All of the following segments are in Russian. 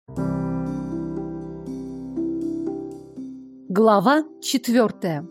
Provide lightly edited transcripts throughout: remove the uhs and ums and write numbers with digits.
Глава 4.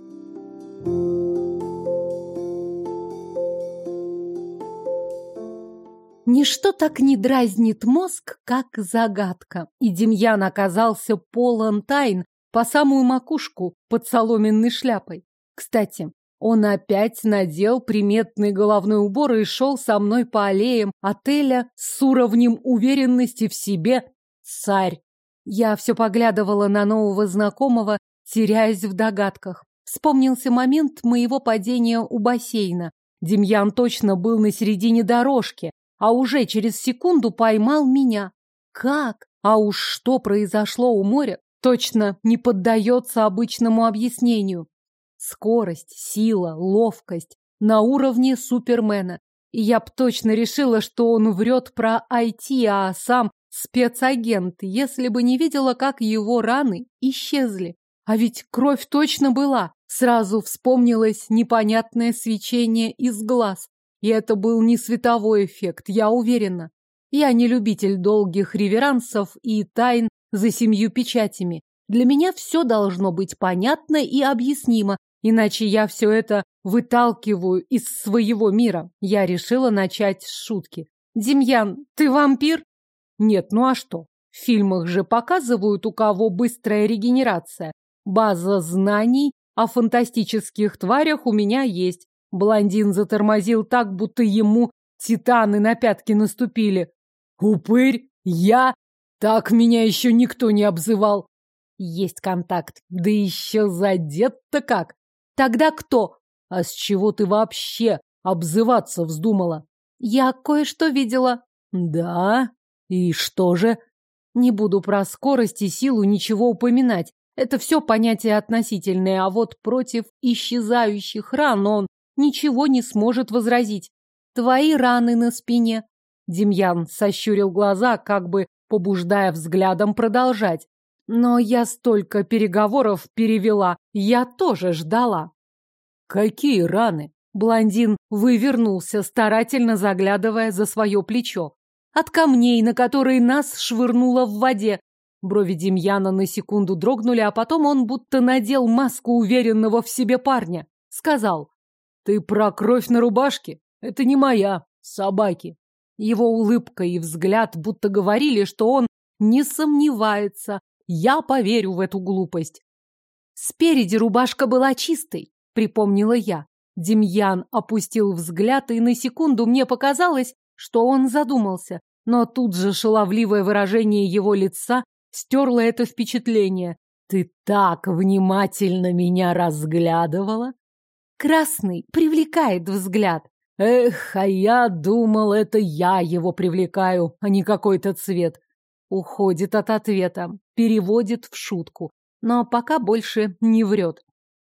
Ничто так не дразнит мозг, как загадка, и Демьян оказался полон тайн по самую макушку под соломенной шляпой. Кстати, он опять надел приметный головной убор и шел со мной по аллеям отеля с уровнем уверенности в себе царь. Я все поглядывала на нового знакомого, теряясь в догадках. Вспомнился момент моего падения у бассейна. Демьян точно был на середине дорожки, а уже через секунду поймал меня. Как? А уж что произошло у моря, точно не поддается обычному объяснению. Скорость, сила, ловкость на уровне Супермена. И я б точно решила, что он врет про IT, а сам спецагент, если бы не видела, как его раны исчезли. А ведь кровь точно была. Сразу вспомнилось непонятное свечение из глаз. И это был не световой эффект, я уверена. Я не любитель долгих реверансов и тайн за 7 печатями. Для меня все должно быть понятно и объяснимо, иначе я все это выталкиваю из своего мира. Я решила начать с шутки. «Демьян, ты вампир?» «Нет, ну а что? В фильмах же показывают, у кого быстрая регенерация. База знаний о фантастических тварях у меня есть». Блондин затормозил так, будто ему титаны на пятки наступили. «Упырь? Я? Так меня еще никто не обзывал». «Есть контакт. Да еще задет-то как. Тогда кто? А с чего ты вообще обзываться вздумала?» «Я кое-что видела». «Да? И что же?» «Не буду про скорость и силу ничего упоминать. Это все понятия относительные, а вот против исчезающих ран он ничего не сможет возразить. Твои раны на спине». Демьян сощурил глаза, как бы побуждая взглядом продолжать. Но я столько переговоров перевела, я тоже ждала. «Какие раны?» Блондин вывернулся, старательно заглядывая за свое плечо. «От камней, на которые нас швырнуло в воде». Брови Демьяна на секунду дрогнули, а потом он будто надел маску уверенного в себе парня. Сказал: «Ты про кровь на рубашке? Это не моя, собаки». Его улыбка и взгляд будто говорили, что он не сомневается. Я поверю в эту глупость. «Спереди рубашка была чистой», — припомнила я. Демьян опустил взгляд, и на секунду мне показалось, что он задумался. Но тут же шаловливое выражение его лица стерло это впечатление. «Ты так внимательно меня разглядывала?» «Красный привлекает взгляд». «Эх, а я думал, это я его привлекаю, а не какой-то цвет». Уходит от ответа, переводит в шутку, но пока больше не врет.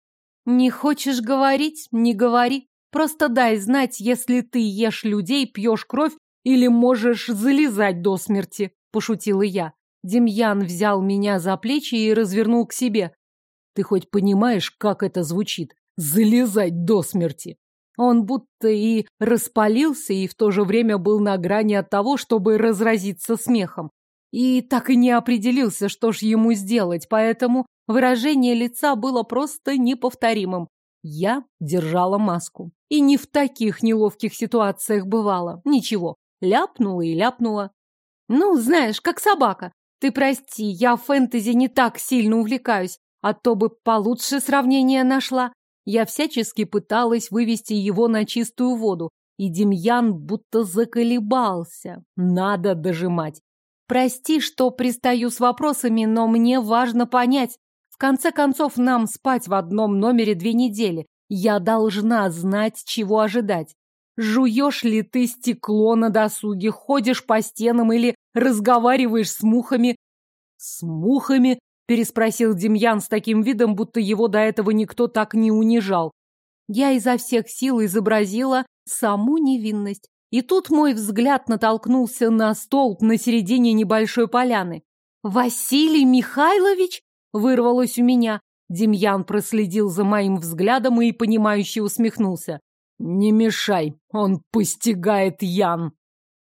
«Не хочешь говорить? Не говори. Просто дай знать, если ты ешь людей, пьешь кровь или можешь залезать до смерти», — пошутила я. Демьян взял меня за плечи и развернул к себе. «Ты хоть понимаешь, как это звучит? Залезать до смерти!» Он будто и распалился, и в то же время был на грани от того, чтобы разразиться смехом. И так и не определился, что ж ему сделать, поэтому выражение лица было просто неповторимым. Я держала маску. И не в таких неловких ситуациях бывало. Ничего, ляпнула и ляпнула. «Ну, знаешь, как собака. Ты прости, я в фэнтези не так сильно увлекаюсь, а то бы получше сравнение нашла». Я всячески пыталась вывести его на чистую воду, и Демьян будто заколебался. Надо дожимать. «Прости, что пристаю с вопросами, но мне важно понять. В конце концов, нам спать в одном номере 2 недели. Я должна знать, чего ожидать. Жуешь ли ты стекло на досуге, ходишь по стенам или разговариваешь с мухами?» «С мухами?» — переспросил Демьян с таким видом, будто его до этого никто так не унижал. Я изо всех сил изобразила саму невинность. И тут мой взгляд натолкнулся на столб на середине небольшой поляны. «Василий Михайлович?» — вырвалось у меня. Демьян проследил за моим взглядом и, понимающе усмехнулся. «Не мешай, он постигает Ян».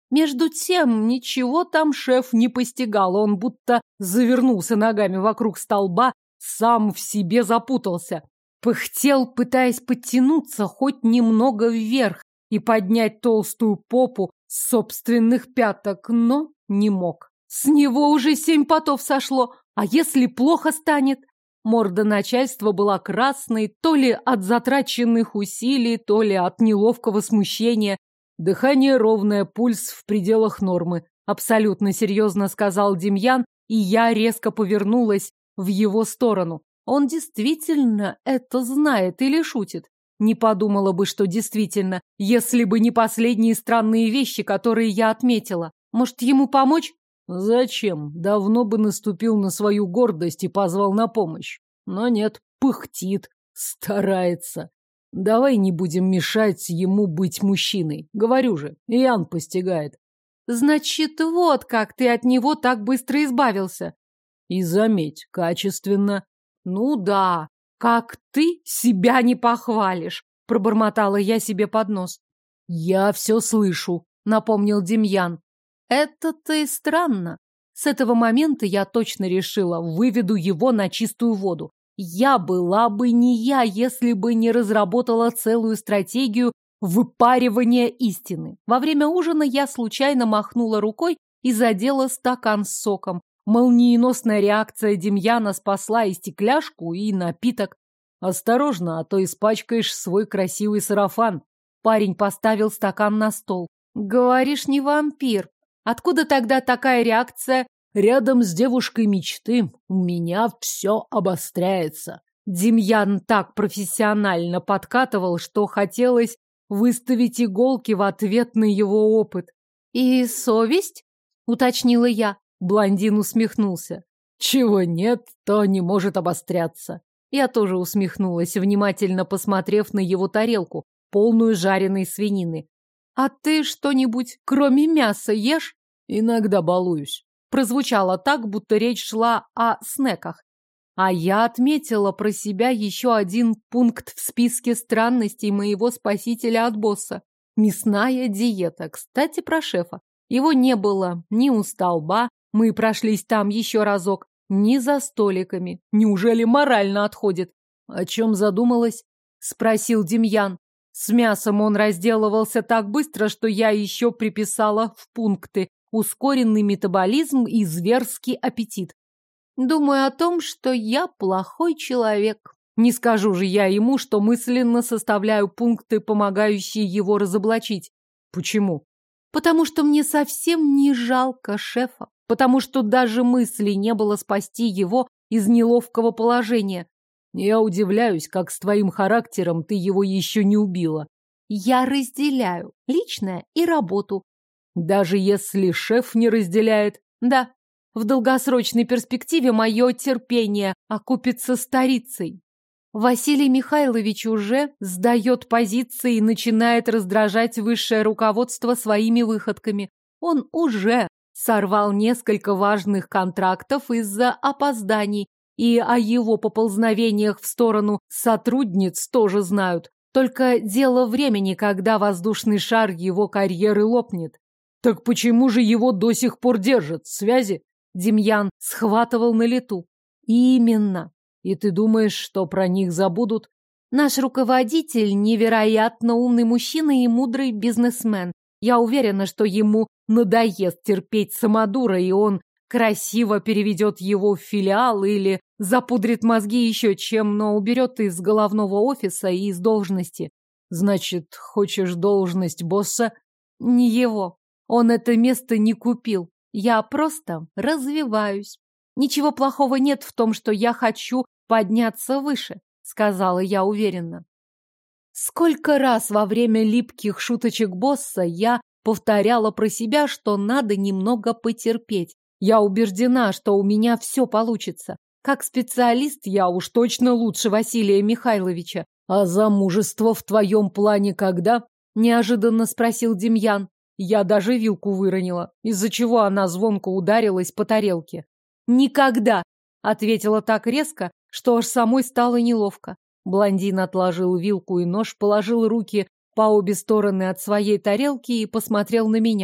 Между тем, ничего там шеф не постигал, он будто завернулся ногами вокруг столба, сам в себе запутался. Пыхтел, пытаясь подтянуться хоть немного вверх и поднять толстую попу с собственных пяток, но не мог. С него уже 7 потов сошло, а если плохо станет? Морда начальства была красной, то ли от затраченных усилий, то ли от неловкого смущения. Дыхание ровное, пульс в пределах нормы. Абсолютно серьезно сказал Демьян, и я резко повернулась в его сторону. Он действительно это знает или шутит? Не подумала бы, что действительно, если бы не последние странные вещи, которые я отметила. Может, ему помочь? Зачем? Давно бы наступил на свою гордость и позвал на помощь. Но нет, пыхтит, старается. Давай не будем мешать ему быть мужчиной. Говорю же, Ян постигает. Значит, вот как ты от него так быстро избавился. И заметь, качественно. Ну да, как ты себя не похвалишь, пробормотала я себе под нос. Я все слышу, напомнил Демьян. Это-то и странно. С этого момента я точно решила, выведу его на чистую воду. Я была бы не я, если бы не разработала целую стратегию выпаривания истины. Во время ужина я случайно махнула рукой и задела стакан с соком. Молниеносная реакция Демьяна спасла и стекляшку, и напиток. Осторожно, а то испачкаешь свой красивый сарафан. Парень поставил стакан на стол. Говоришь, не вампир. Откуда тогда такая реакция? Рядом с девушкой мечты у меня все обостряется. Демьян так профессионально подкатывал, что хотелось выставить иголки в ответ на его опыт. И совесть? Уточнила я. Блондин усмехнулся. Чего нет, то не может обостряться. Я тоже усмехнулась, внимательно посмотрев на его тарелку, полную жареной свинины. А ты что-нибудь, кроме мяса, ешь? Иногда балуюсь. Прозвучало так, будто речь шла о снеках. А я отметила про себя еще один пункт в списке странностей моего спасителя от босса. Мясная диета. Кстати, про шефа. Его не было ни у столба, мы прошлись там еще разок, ни за столиками. Неужели морально отходит? О чем задумалась? Спросил Демьян. С мясом он разделывался так быстро, что я еще приписала в пункты ускоренный метаболизм и зверский аппетит. Думаю о том, что я плохой человек. Не скажу же я ему, что мысленно составляю пункты, помогающие его разоблачить. Почему? Потому что мне совсем не жалко шефа. Потому что даже мысли не было спасти его из неловкого положения. Я удивляюсь, как с твоим характером ты его еще не убила. Я разделяю личное и работу. Даже если шеф не разделяет? Да. В долгосрочной перспективе мое терпение окупится старицей. Василий Михайлович уже сдает позиции и начинает раздражать высшее руководство своими выходками. Он уже сорвал несколько важных контрактов из-за опозданий, и о его поползновениях в сторону сотрудниц тоже знают. Только дело времени, когда воздушный шар его карьеры лопнет. Так почему же его до сих пор держат? Связи? Демьян схватывал на лету. Именно. И ты думаешь, что про них забудут? Наш руководитель невероятно умный мужчина и мудрый бизнесмен. Я уверена, что ему надоест терпеть самодура, и он красиво переведет его в филиал или запудрит мозги еще чем, но уберет из головного офиса и из должности. Значит, хочешь должность босса? Не его. Он это место не купил. Я просто развиваюсь. Ничего плохого нет в том, что я хочу подняться выше, сказала я уверенно. Сколько раз во время липких шуточек босса я повторяла про себя, что надо немного потерпеть. Я убеждена, что у меня все получится. Как специалист я уж точно лучше Василия Михайловича. А замужество в твоем плане когда? Неожиданно спросил Демьян. Я даже вилку выронила, из-за чего она звонко ударилась по тарелке. «Никогда!» — ответила так резко, что аж самой стало неловко. Блондин отложил вилку и нож, положил руки по обе стороны от своей тарелки и посмотрел на меня.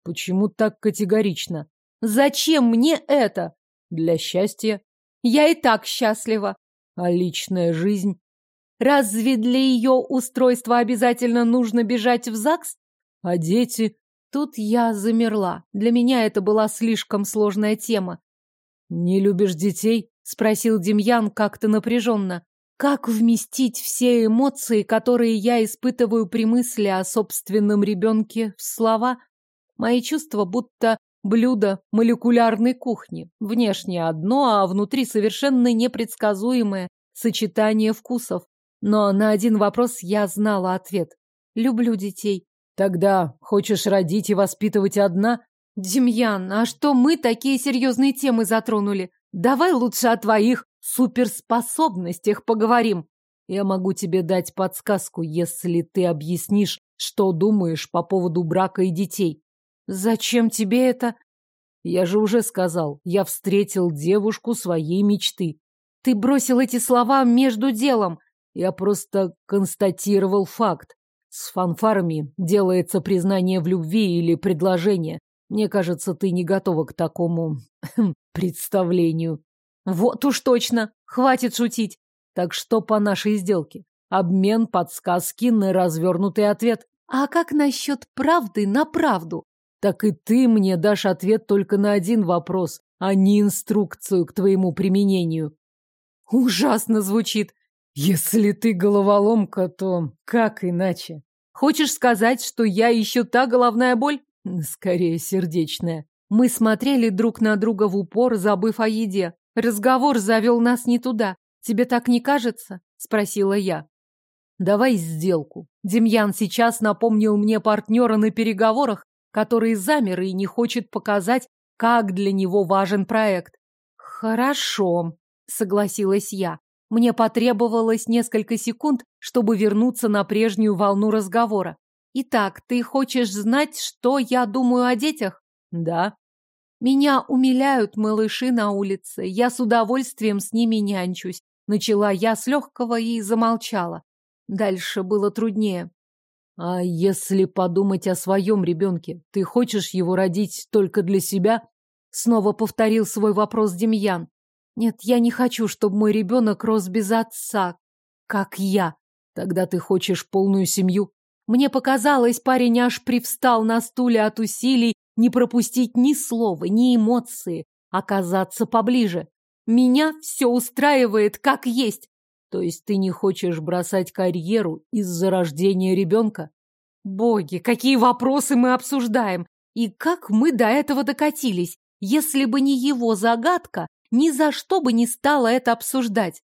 Почему так категорично? Зачем мне это? Для счастья. Я и так счастлива. А личная жизнь? Разве для ее устройства обязательно нужно бежать в ЗАГС? А дети? Тут я замерла. Для меня это была слишком сложная тема. Не любишь детей? Спросил Демьян как-то напряженно. Как вместить все эмоции, которые я испытываю при мысли о собственном ребенке, в слова? Мои чувства будто блюдо молекулярной кухни. Внешне одно, а внутри совершенно непредсказуемое сочетание вкусов. Но на один вопрос я знала ответ. Люблю детей. Тогда хочешь родить и воспитывать одна? Демьян, а что мы такие серьезные темы затронули? Давай лучше о твоих суперспособностях поговорим. Я могу тебе дать подсказку, если ты объяснишь, что думаешь по поводу брака и детей. Зачем тебе это? Я же уже сказал, я встретил девушку своей мечты. Ты бросил эти слова между делом. Я просто констатировал факт. С фанфарами делается признание в любви или предложение. Мне кажется, ты не готова к такому представлению. Вот уж точно. Хватит шутить. Так что по нашей сделке? Обмен подсказки на развернутый ответ. А как насчет правды на правду? Так и ты мне дашь ответ только на один вопрос, а не инструкцию к твоему применению. Ужасно звучит. Если ты головоломка, то как иначе? Хочешь сказать, что я еще та головная боль? Скорее, сердечная. Мы смотрели друг на друга в упор, забыв о еде. Разговор завел нас не туда. Тебе так не кажется? Спросила я. Давай сделку. Демьян сейчас напомнил мне партнера на переговорах, который замер и не хочет показать, как для него важен проект. Хорошо, согласилась я. Мне потребовалось несколько секунд, чтобы вернуться на прежнюю волну разговора. Итак, ты хочешь знать, что я думаю о детях? Да. Меня умиляют малыши на улице. Я с удовольствием с ними нянчусь. Начала я с легкого и замолчала. Дальше было труднее. А если подумать о своем ребенке, ты хочешь его родить только для себя? Снова повторил свой вопрос Демьян. Нет, я не хочу, чтобы мой ребенок рос без отца, как я. Тогда ты хочешь полную семью? Мне показалось, парень аж привстал на стуле от усилий не пропустить ни слова, ни эмоции, оказаться поближе. Меня все устраивает, как есть. То есть ты не хочешь бросать карьеру из-за рождения ребенка? Боги, какие вопросы мы обсуждаем! И как мы до этого докатились? Если бы не его загадка, ни за что бы не стала это обсуждать.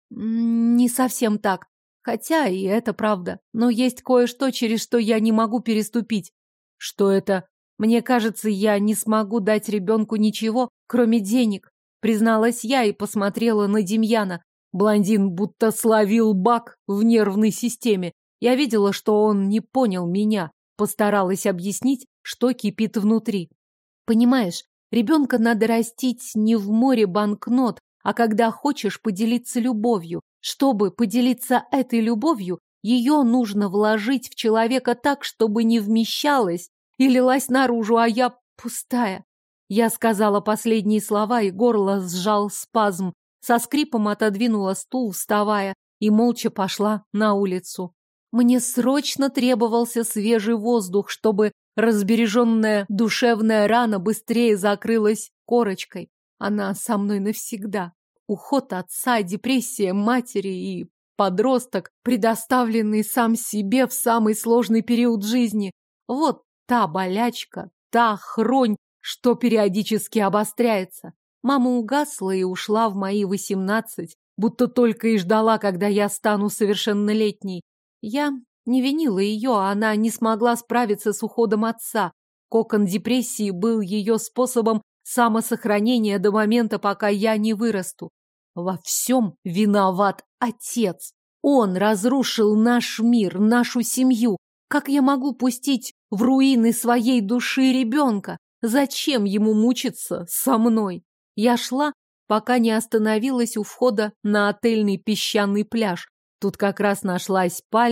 Не совсем так. Хотя и это правда. Но есть кое-что, через что я не могу переступить. Что это? Мне кажется, я не смогу дать ребенку ничего, кроме денег. Призналась я и посмотрела на Демьяна. Блондин будто словил баг в нервной системе. Я видела, что он не понял меня. Постаралась объяснить, что кипит внутри. Понимаешь, ребенка надо растить не в море банкнот, а когда хочешь поделиться любовью. Чтобы поделиться этой любовью, ее нужно вложить в человека так, чтобы не вмещалась и лилась наружу, а я пустая. Я сказала последние слова, и горло сжал спазм. Со скрипом отодвинула стул, вставая, и молча пошла на улицу. Мне срочно требовался свежий воздух, чтобы разбереженная душевная рана быстрее закрылась корочкой. Она со мной навсегда. Уход отца, депрессия матери и подросток, предоставленный сам себе в самый сложный период жизни. Вот та болячка, та хронь, что периодически обостряется. Мама угасла и ушла в мои 18, будто только и ждала, когда я стану совершеннолетней. Я не винила ее, она не смогла справиться с уходом отца. Кокон депрессии был ее способом самосохранения до момента, пока я не вырасту. Во всем виноват отец. Он разрушил наш мир, нашу семью. Как я могу пустить в руины своей души ребенка? Зачем ему мучиться со мной? Я шла, пока не остановилась у входа на отельный песчаный пляж. Тут как раз нашлась пальма,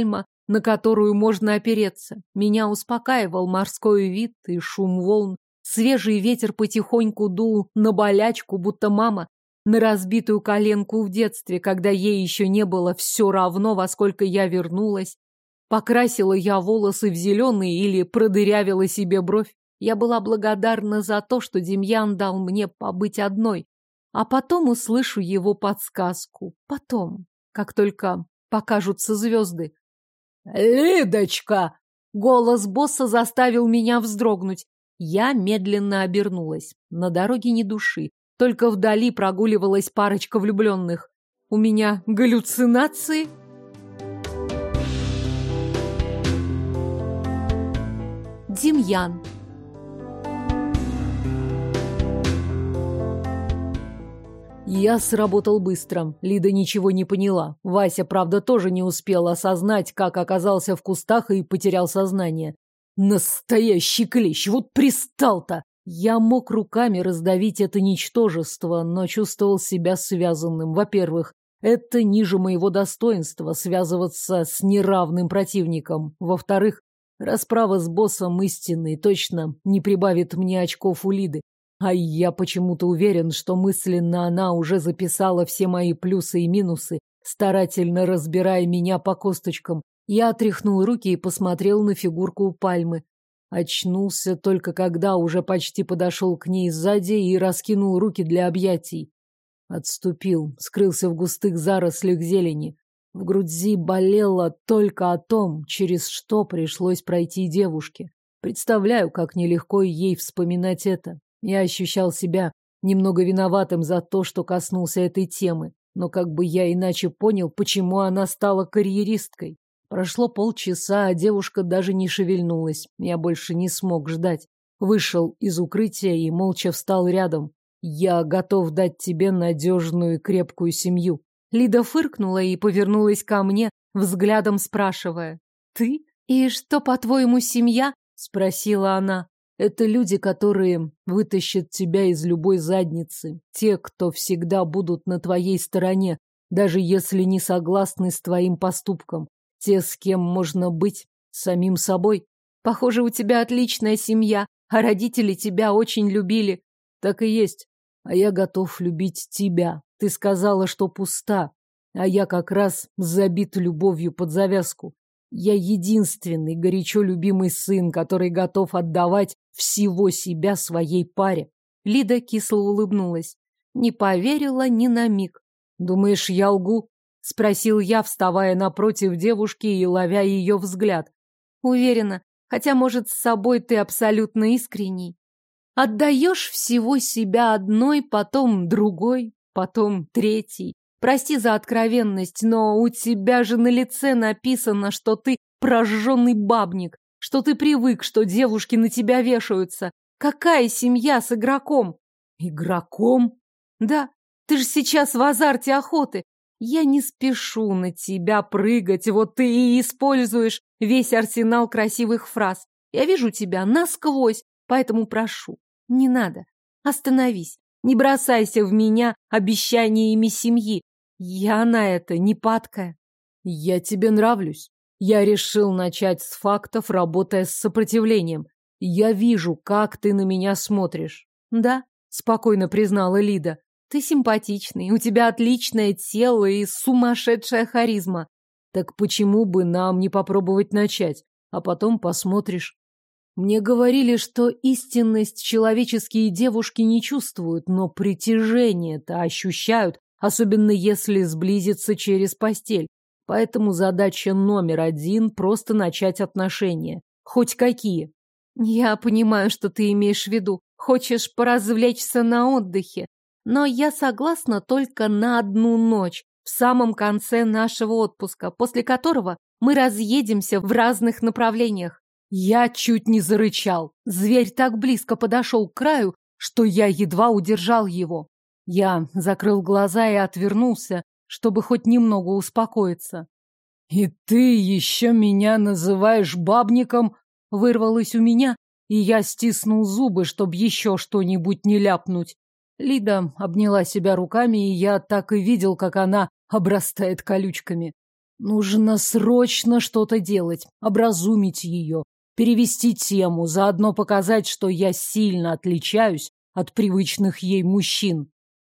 на которую можно опереться. Меня успокаивал морской вид и шум волн. Свежий ветер потихоньку дул на болячку, будто мама на разбитую коленку в детстве, когда ей еще не было все равно, во сколько я вернулась. Покрасила я волосы в зеленый или продырявила себе бровь. Я была благодарна за то, что Демьян дал мне побыть одной. А потом услышу его подсказку. Потом, как только покажутся звезды. «Лидочка!» Голос босса заставил меня вздрогнуть. Я медленно обернулась. На дороге ни души. Только вдали прогуливалась парочка влюбленных. У меня галлюцинации? Демьян. Я сработал быстро. Лида ничего не поняла. Вася, правда, тоже не успел осознать, как оказался в кустах и потерял сознание. Настоящий клещ! Вот пристал-то! Я мог руками раздавить это ничтожество, но чувствовал себя связанным. Во-первых, это ниже моего достоинства связываться с неравным противником. Во-вторых, расправа с боссом истинной точно не прибавит мне очков у Лиды. А я почему-то уверен, что мысленно она уже записала все мои плюсы и минусы, старательно разбирая меня по косточкам. Я отряхнул руки и посмотрел на фигурку у пальмы. Очнулся только когда уже почти подошел к ней сзади и раскинул руки для объятий. Отступил, скрылся в густых зарослях зелени. В груди болело только о том, через что пришлось пройти девушке. Представляю, как нелегко ей вспоминать это. Я ощущал себя немного виноватым за то, что коснулся этой темы. Но как бы я иначе понял, почему она стала карьеристкой. Прошло полчаса, а девушка даже не шевельнулась. Я больше не смог ждать. Вышел из укрытия и молча встал рядом. Я готов дать тебе надежную и крепкую семью. Лида фыркнула и повернулась ко мне, взглядом спрашивая. «Ты? И что, по-твоему, семья?» — спросила она. Это люди, которые вытащат тебя из любой задницы. Те, кто всегда будут на твоей стороне, даже если не согласны с твоим поступком. Те, с кем можно быть самим собой. Похоже, у тебя отличная семья, а родители тебя очень любили. Так и есть. А я готов любить тебя. Ты сказала, что пуста. А я как раз забит любовью под завязку. Я единственный горячо любимый сын, который готов отдавать всего себя своей паре. Лида кисло улыбнулась. Не поверила ни на миг. Думаешь, я лгу? Спросил я, вставая напротив девушки и ловя ее взгляд. Уверена, хотя, может, с собой ты абсолютно искренний. Отдаешь всего себя одной, потом другой, потом третий. Прости за откровенность, но у тебя же на лице написано, что ты прожженный бабник, что ты привык, что девушки на тебя вешаются. Какая семья с игроком? Игроком? Да, ты же сейчас в азарте охоты. Я не спешу на тебя прыгать, вот ты и используешь весь арсенал красивых фраз. Я вижу тебя насквозь, поэтому прошу, не надо. Остановись, не бросайся в меня обещаниями семьи. Я на это не падкая. Я тебе нравлюсь. Я решил начать с фактов, работая с сопротивлением. Я вижу, как ты на меня смотришь. Да, спокойно признала Лида. Ты симпатичный, у тебя отличное тело и сумасшедшая харизма. Так почему бы нам не попробовать начать, а потом посмотришь? Мне говорили, что истинность человеческие девушки не чувствуют, но притяжение-то ощущают, особенно если сблизиться через постель. Поэтому задача номер один – просто начать отношения. Хоть какие. Я понимаю, что ты имеешь в виду. Хочешь поразвлечься на отдыхе. Но я согласна только на одну ночь, в самом конце нашего отпуска, после которого мы разъедемся в разных направлениях. Я чуть не зарычал. Зверь так близко подошел к краю, что я едва удержал его. Я закрыл глаза и отвернулся, чтобы хоть немного успокоиться. «И ты еще меня называешь бабником?» Вырвалось у меня, и я стиснул зубы, чтобы еще что-нибудь не ляпнуть. Лида обняла себя руками, и я так и видел, как она обрастает колючками. Нужно срочно что-то делать, образумить ее, перевести тему, заодно показать, что я сильно отличаюсь от привычных ей мужчин.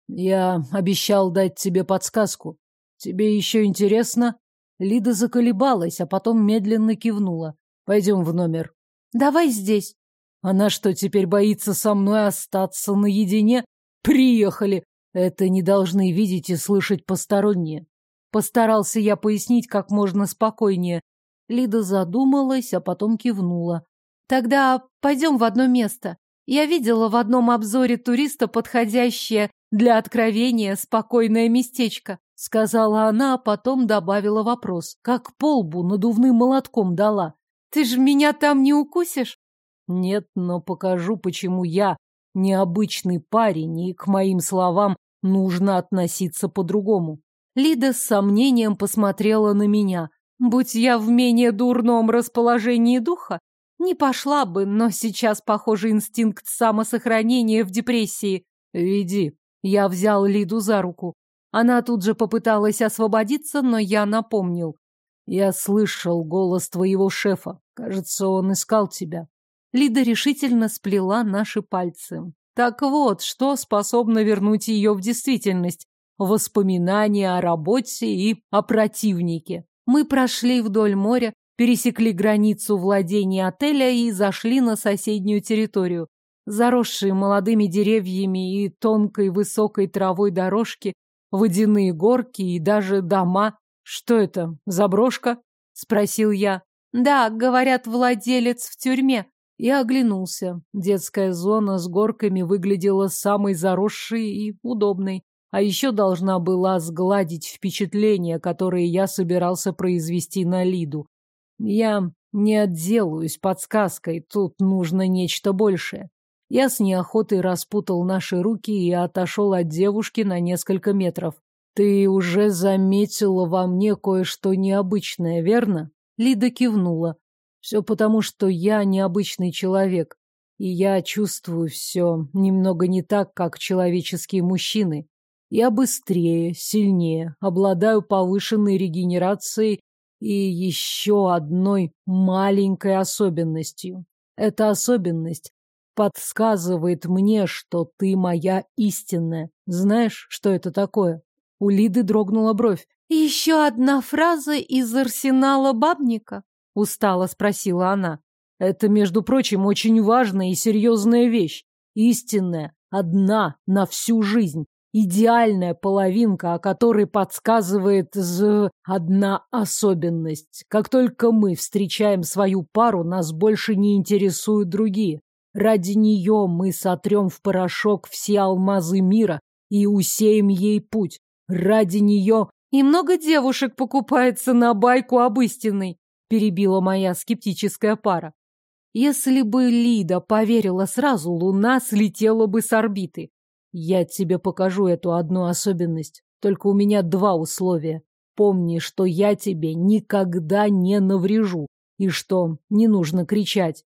Я обещал дать тебе подсказку. Тебе еще интересно? Лида заколебалась, а потом медленно кивнула. Пойдем в номер. Давай здесь. Она что, теперь боится со мной остаться наедине? Приехали! Это не должны видеть и слышать посторонние. Постарался я пояснить как можно спокойнее. Лида задумалась, а потом кивнула. Тогда пойдем в одно место. Я видела в одном обзоре туриста подходящее для откровения спокойное местечко, сказала она, а потом добавила вопрос. Как по лбу надувным молотком дала. Ты же меня там не укусишь? Нет, но покажу, почему я необычный парень, и к моим словам нужно относиться по-другому. Лида с сомнением посмотрела на меня. Будь я в менее дурном расположении духа, не пошла бы, но сейчас, похоже, инстинкт самосохранения в депрессии. Веди. Я взял Лиду за руку. Она тут же попыталась освободиться, но я напомнил. Я слышал голос твоего шефа. Кажется, он искал тебя. Лида решительно сплела наши пальцы. Так вот, что способно вернуть ее в действительность. Воспоминания о работе и о противнике. Мы прошли вдоль моря, пересекли границу владения отеля и зашли на соседнюю территорию. Заросшие молодыми деревьями и тонкой высокой травой дорожки, водяные горки и даже дома. «Что это, заброшка?» — спросил я. «Да, говорят, владелец в тюрьме». Я оглянулся. Детская зона с горками выглядела самой заросшей и удобной. А еще должна была сгладить впечатление, которое я собирался произвести на Лиду. Я не отделаюсь подсказкой, тут нужно нечто большее. Я с неохотой распутал наши руки и отошел от девушки на несколько метров. Ты уже заметила во мне кое-что необычное, верно? Лида кивнула. Все потому, что я необычный человек, и я чувствую все немного не так, как человеческие мужчины. Я быстрее, сильнее, обладаю повышенной регенерацией и еще одной маленькой особенностью. Эта особенность подсказывает мне, что ты моя истинная. Знаешь, что это такое? У Лиды дрогнула бровь. «Еще одна фраза из арсенала бабника?» — устало спросила она. «Это, между прочим, очень важная и серьезная вещь. Истинная, одна на всю жизнь. Идеальная половинка, о которой подсказывает одна особенность. Как только мы встречаем свою пару, нас больше не интересуют другие. Ради нее мы сотрем в порошок все алмазы мира и усеем ей путь. Ради нее... И много девушек покупается на байку об истинной, перебила моя скептическая пара. Если бы Лида поверила сразу, Луна слетела бы с орбиты. Я тебе покажу эту одну особенность. Только у меня два условия. Помни, что я тебе никогда не наврежу, и что не нужно кричать.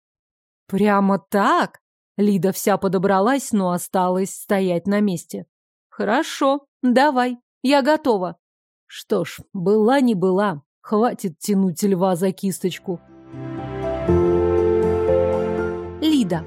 Прямо так? Лида вся подобралась, но осталась стоять на месте. Хорошо, давай, я готова. Что ж, была не была. Хватит тянуть льва за кисточку. Лида.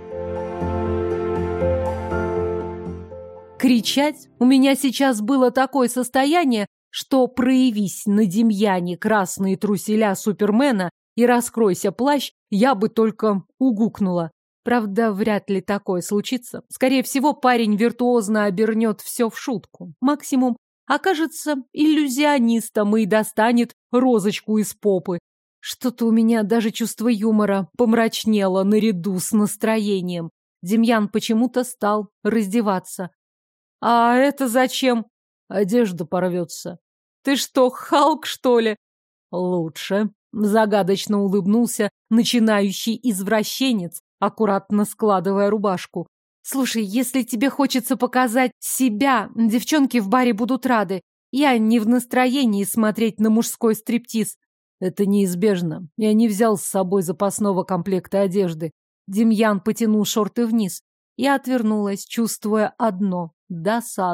Кричать? У меня сейчас было такое состояние, что проявись на Демьяне красные труселя Супермена и раскройся плащ, я бы только угукнула. Правда, вряд ли такое случится. Скорее всего, парень виртуозно обернет все в шутку. Максимум окажется иллюзионистом и достанет розочку из попы. Что-то у меня даже чувство юмора помрачнело наряду с настроением. Демьян почему-то стал раздеваться. «А это зачем?» «Одежда порвется». «Ты что, Халк, что ли?» «Лучше», — загадочно улыбнулся начинающий извращенец, аккуратно складывая рубашку. «Слушай, если тебе хочется показать себя, девчонки в баре будут рады. Я не в настроении смотреть на мужской стриптиз». «Это неизбежно. Я не взял с собой запасного комплекта одежды». Демьян потянул шорты вниз. Я отвернулась, чувствуя одно — досаду.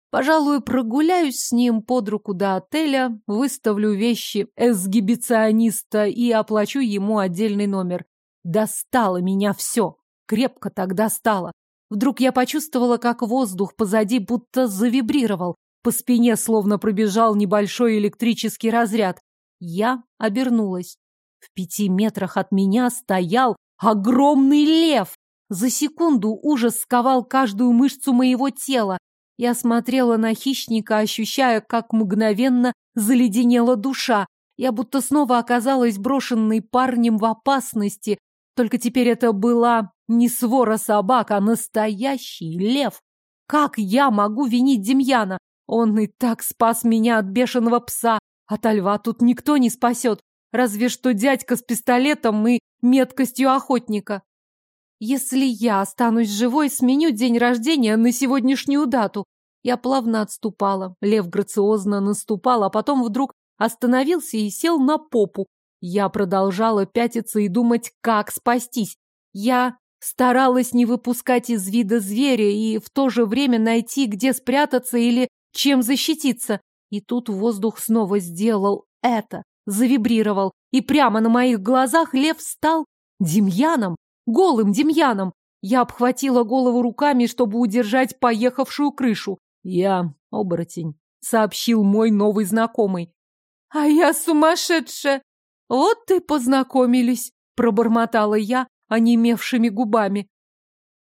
Пожалуй, прогуляюсь с ним под руку до отеля, выставлю вещи эксгибициониста и оплачу ему отдельный номер. Достало меня все. Крепко так достало. Вдруг я почувствовала, как воздух позади будто завибрировал. По спине словно пробежал небольшой электрический разряд. Я обернулась. В 5 метрах от меня стоял огромный лев. За секунду ужас сковал каждую мышцу моего тела. Я смотрела на хищника, ощущая, как мгновенно заледенела душа. Я будто снова оказалась брошенной парнем в опасности. Только теперь это была не свора собак, а настоящий лев. Как я могу винить Демьяна? Он и так спас меня от бешеного пса. От льва тут никто не спасет. Разве что дядька с пистолетом и меткостью охотника. Если я останусь живой, сменю день рождения на сегодняшнюю дату. Я плавно отступала. Лев грациозно наступал, а потом вдруг остановился и сел на попу. Я продолжала пятиться и думать, как спастись. Я старалась не выпускать из вида зверя и в то же время найти, где спрятаться или чем защититься. И тут воздух снова сделал это, завибрировал, и прямо на моих глазах лев стал Демьяном. Голым Демьяном. Я обхватила голову руками, чтобы удержать поехавшую крышу. «Я оборотень», — сообщил мой новый знакомый. «А я сумасшедшая! Вот и познакомились», — пробормотала я онемевшими губами.